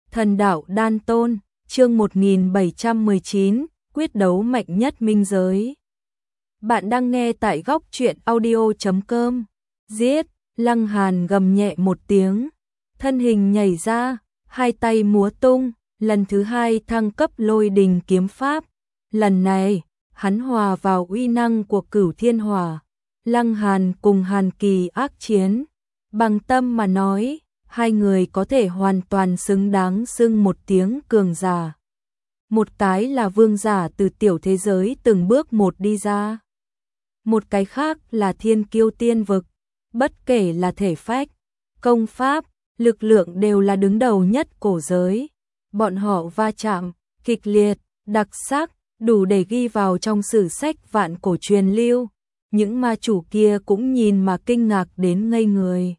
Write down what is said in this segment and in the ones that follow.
Thần đạo đan tôn, chương 1719, quyết đấu mạnh nhất minh giới. Bạn đang nghe tại góc truyện audio.com. Giết, Lăng Hàn gầm nhẹ một tiếng, thân hình nhảy ra, hai tay múa tung, lần thứ hai thăng cấp lôi đình kiếm pháp. Lần này, hắn hòa vào uy năng của Cửu Thiên Hỏa. Lăng Hàn cùng Hàn Kỳ ác chiến, bằng tâm mà nói, hai người có thể hoàn toàn xứng đáng xưng một tiếng cường giả. Một cái là vương giả từ tiểu thế giới từng bước một đi ra. Một cái khác là thiên kiêu tiên vực, bất kể là thể phách, công pháp, lực lượng đều là đứng đầu nhất cổ giới. Bọn họ va chạm, kịch liệt, đặc sắc, đủ để ghi vào trong sử sách vạn cổ truyền lưu. Những ma chủ kia cũng nhìn mà kinh ngạc đến ngây người.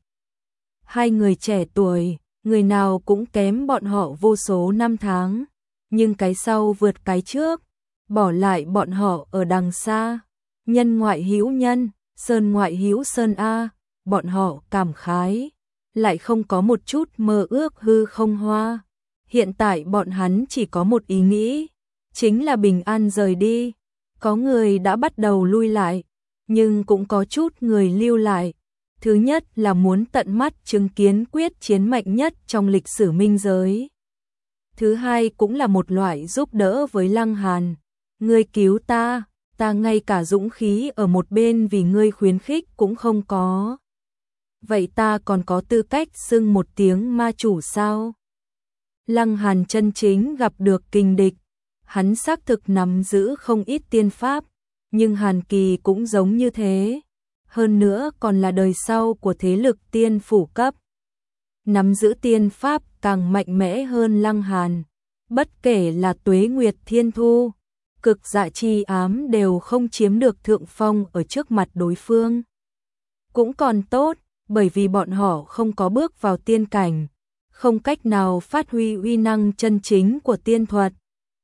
Hai người trẻ tuổi, người nào cũng kém bọn họ vô số năm tháng, nhưng cái sau vượt cái trước, bỏ lại bọn họ ở đằng xa. Nhân ngoại hữu nhân, sơn ngoại hữu sơn a, bọn họ cảm khái, lại không có một chút mơ ước hư không hoa. Hiện tại bọn hắn chỉ có một ý nghĩ, chính là bình an rời đi. Có người đã bắt đầu lui lại, nhưng cũng có chút người lưu lại. Thứ nhất là muốn tận mắt chứng kiến quyết chiến mạnh nhất trong lịch sử minh giới. Thứ hai cũng là một loại giúp đỡ với Lăng Hàn. Ngươi cứu ta, ta ngay cả dũng khí ở một bên vì ngươi khuyến khích cũng không có. Vậy ta còn có tư cách xưng một tiếng ma chủ sao? Lăng Hàn chân chính gặp được kình địch. Hắn xác thực nắm giữ không ít tiên pháp, nhưng Hàn Kỳ cũng giống như thế. Hơn nữa còn là đời sau của thế lực tiên phủ cấp. Nắm giữ tiên pháp càng mạnh mẽ hơn Lăng Hàn. Bất kể là Tuế Nguyệt Thiên Thu, Cực Dạ Chi Ám đều không chiếm được thượng phong ở trước mặt đối phương. Cũng còn tốt, bởi vì bọn họ không có bước vào tiên cảnh, không cách nào phát huy uy năng chân chính của tiên thuật.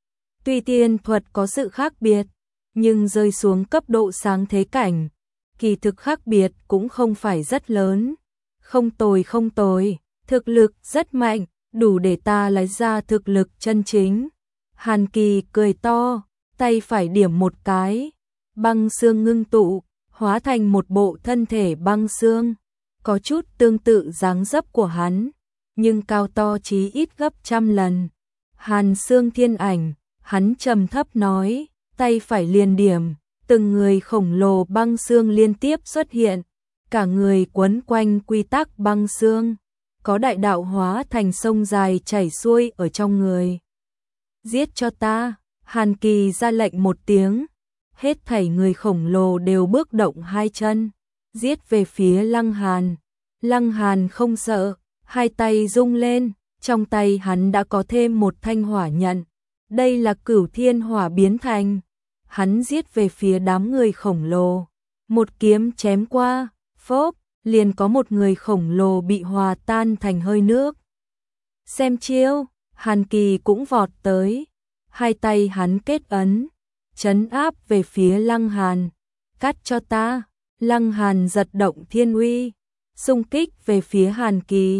Tuy tiên thuật có sự khác biệt, nhưng rơi xuống cấp độ sáng thế cảnh, kỳ thực khác biệt cũng không phải rất lớn. Không tồi, thực lực rất mạnh, đủ để ta lấy ra thực lực chân chính. Hàn Kỳ cười to, tay phải điểm một cái, băng xương ngưng tụ, hóa thành một bộ thân thể băng xương, có chút tương tự dáng dấp của hắn, nhưng cao to chí ít gấp trăm lần. Hàn Xương Thiên Ảnh, hắn trầm thấp nói, tay phải liền điểm, từng người khổng lồ băng xương liên tiếp xuất hiện, cả người quấn quanh quy tắc băng xương, có đại đạo hóa thành sông dài chảy xuôi ở trong người. Giết cho ta, Hàn Kỳ ra lệnh một tiếng, hết thảy người khổng lồ đều bước động hai chân, giết về phía Lăng Hàn. Lăng Hàn không sợ, hai tay rung lên, trong tay hắn đã có thêm một thanh hỏa nhận. Đây là Cửu Thiên Hỏa biến thành. Hắn giết về phía đám người khổng lồ. Một kiếm chém qua, phốp, liền có một người khổng lồ bị hòa tan thành hơi nước. Xem chiêu, Hàn Kỳ cũng vọt tới. Hai tay hắn kết ấn, trấn áp về phía Lăng Hàn. Cắt cho ta, Lăng Hàn giật động thiên uy, xung kích về phía Hàn Kỳ.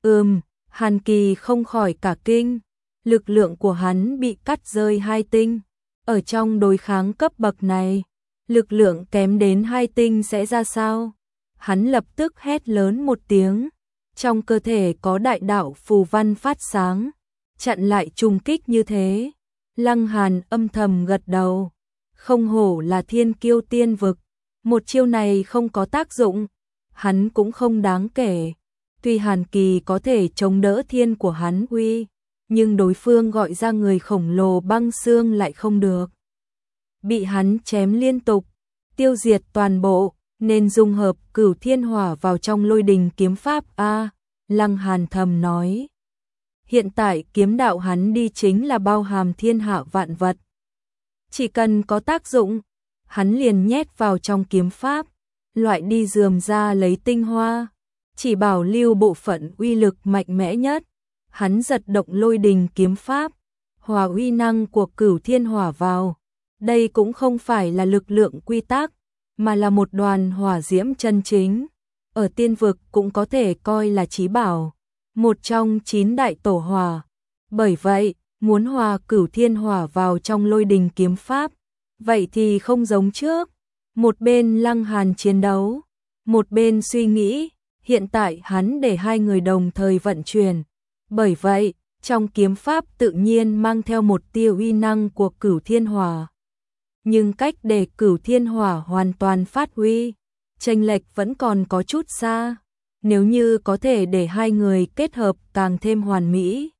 Hàn Kỳ không khỏi cả kinh. Lực lượng của hắn bị cắt rơi hai tinh. Ở trong đối kháng cấp bậc này, lực lượng kém đến hai tinh sẽ ra sao? Hắn lập tức hét lớn một tiếng. Trong cơ thể có đại đạo phù văn phát sáng, chặn lại trùng kích như thế. Lăng Hàn âm thầm gật đầu. Không hổ là thiên kiêu tiên vực. Một chiêu này không có tác dụng, hắn cũng không đáng kể. Tuy Hàn Kỳ có thể chống đỡ thiên của hắn uy, nhưng đối phương gọi ra người khổng lồ băng xương lại không được. Bị hắn chém liên tục, tiêu diệt toàn bộ, nên dung hợp Cửu Thiên Hỏa vào trong lôi đình kiếm pháp a. Lăng Hàn thầm nói. Hiện tại kiếm đạo hắn đi chính là bao hàm thiên hạ vạn vật. Chỉ cần có tác dụng, hắn liền nhét vào trong kiếm pháp, loại đi rườm ra lấy tinh hoa, chỉ bảo lưu bộ phận uy lực mạnh mẽ nhất. Hắn giật động lôi đình kiếm pháp, hòa uy năng của Cửu Thiên Hỏa vào. Đây cũng không phải là lực lượng quy tắc, mà là một đoàn hỏa diễm chân chính. Ở tiên vực cũng có thể coi là chí bảo, một trong 9 đại tổ hỏa. Bởi vậy, muốn hòa Cửu Thiên Hỏa vào trong Lôi Đình kiếm pháp, vậy thì không giống trước. Một bên Lăng Hàn chiến đấu, một bên suy nghĩ, hiện tại hắn để hai người đồng thời vận chuyển. Bởi vậy, trong kiếm pháp tự nhiên mang theo một tia uy năng của Cửu Thiên Hỏa. Nhưng cách để Cửu Thiên Hỏa hoàn toàn phát huy, chênh lệch vẫn còn có chút xa. Nếu như có thể để hai người kết hợp càng thêm hoàn mỹ,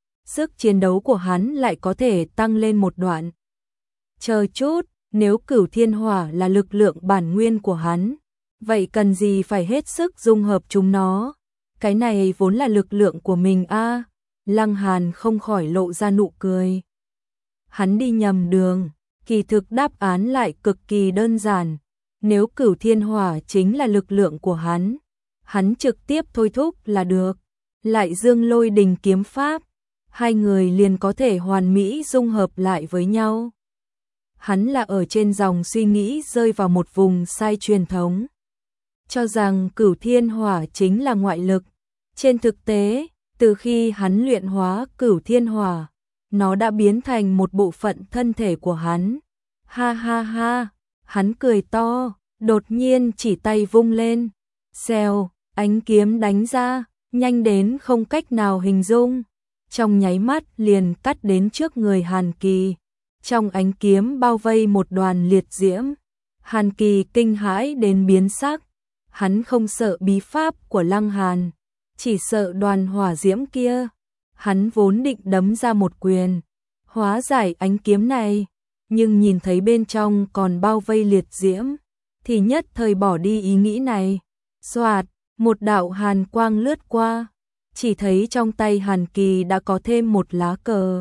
sức chiến đấu của hắn lại có thể tăng lên một đoạn. Chờ chút, nếu Cửu Thiên Hỏa là lực lượng bản nguyên của hắn, vậy cần gì phải hết sức dung hợp chúng nó? Cái này vốn là lực lượng của mình a. Lăng Hàn không khỏi lộ ra nụ cười. Hắn đi nhầm đường, kỳ thực đáp án lại cực kỳ đơn giản. Nếu Cửu Thiên Hỏa chính là lực lượng của hắn trực tiếp thôi thúc là được. Lại dương Lôi Đình kiếm pháp, hai người liền có thể hoàn mỹ dung hợp lại với nhau. Hắn là ở trên dòng suy nghĩ rơi vào một vùng sai truyền thống, cho rằng Cửu Thiên Hỏa chính là ngoại lực. Trên thực tế, từ khi hắn luyện hóa Cửu Thiên Hỏa, nó đã biến thành một bộ phận thân thể của hắn. Ha ha ha, hắn cười to, đột nhiên chỉ tay vung lên. Xèo, ánh kiếm đánh ra, nhanh đến không cách nào hình dung. Trong nháy mắt liền cắt đến trước người Hàn Kỳ. Trong ánh kiếm bao vây một đoàn liệt diễm. Hàn Kỳ kinh hãi đến biến sắc. Hắn không sợ bí pháp của Lăng Hàn, chỉ sợ đoàn hỏa diễm kia. Hắn vốn định đấm ra một quyền, hóa giải ánh kiếm này, nhưng nhìn thấy bên trong còn bao vây liệt diễm, thì nhất thời bỏ đi ý nghĩ này. Xoạt, một đạo hàn quang lướt qua, chỉ thấy trong tay Hàn Kỳ đã có thêm một lá cờ.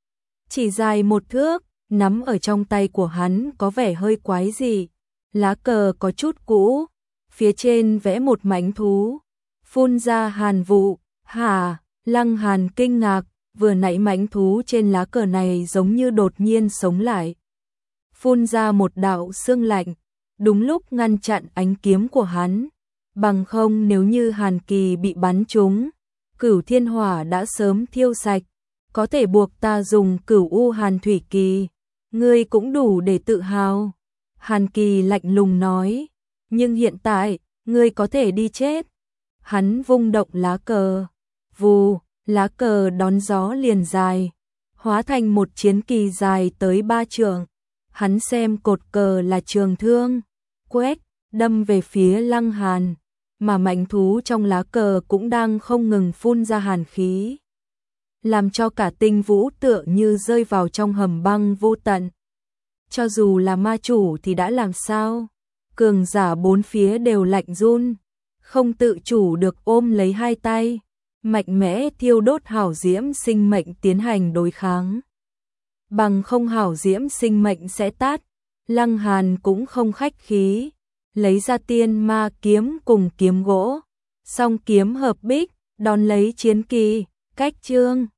Chỉ dài một thước, nắm ở trong tay của hắn có vẻ hơi quái dị. Lá cờ có chút cũ, phía trên vẽ một mãnh thú, phun ra hàn vụ. Hả? Lăng Hàn kinh ngạc, vừa nãy mãnh thú trên lá cờ này giống như đột nhiên sống lại, phun ra một đạo sương lạnh, đúng lúc ngăn chặn ánh kiếm của hắn. Bằng không nếu như Hàn Kỳ bị bắn trúng, Cửu Thiên Hỏa đã sớm thiêu sạch, có thể buộc ta dùng Cửu U Hàn Thủy Kỳ, ngươi cũng đủ để tự hào. Hàn Kỳ lạnh lùng nói, nhưng hiện tại, ngươi có thể đi chết. Hắn vung động lá cờ, vù, lá cờ đón gió liền dài, hóa thành một chiến kỳ dài tới 3 trượng. Hắn xem cột cờ là trường thương, quét, đâm về phía Lăng Hàn, mà mãnh thú trong lá cờ cũng đang không ngừng phun ra hàn khí, làm cho cả tinh vũ tựa như rơi vào trong hầm băng vô tận. Cho dù là ma chủ thì đã làm sao? Cường giả bốn phía đều lạnh run, không tự chủ được ôm lấy hai tay, mạnh mẽ thiêu đốt hảo diễm sinh mệnh tiến hành đối kháng. Bằng không hảo diễm sinh mệnh sẽ tát. Lăng Hàn cũng không khách khí, lấy ra tiên ma kiếm cùng kiếm gỗ, song kiếm hợp bích, đón lấy chiến kỳ, cách chương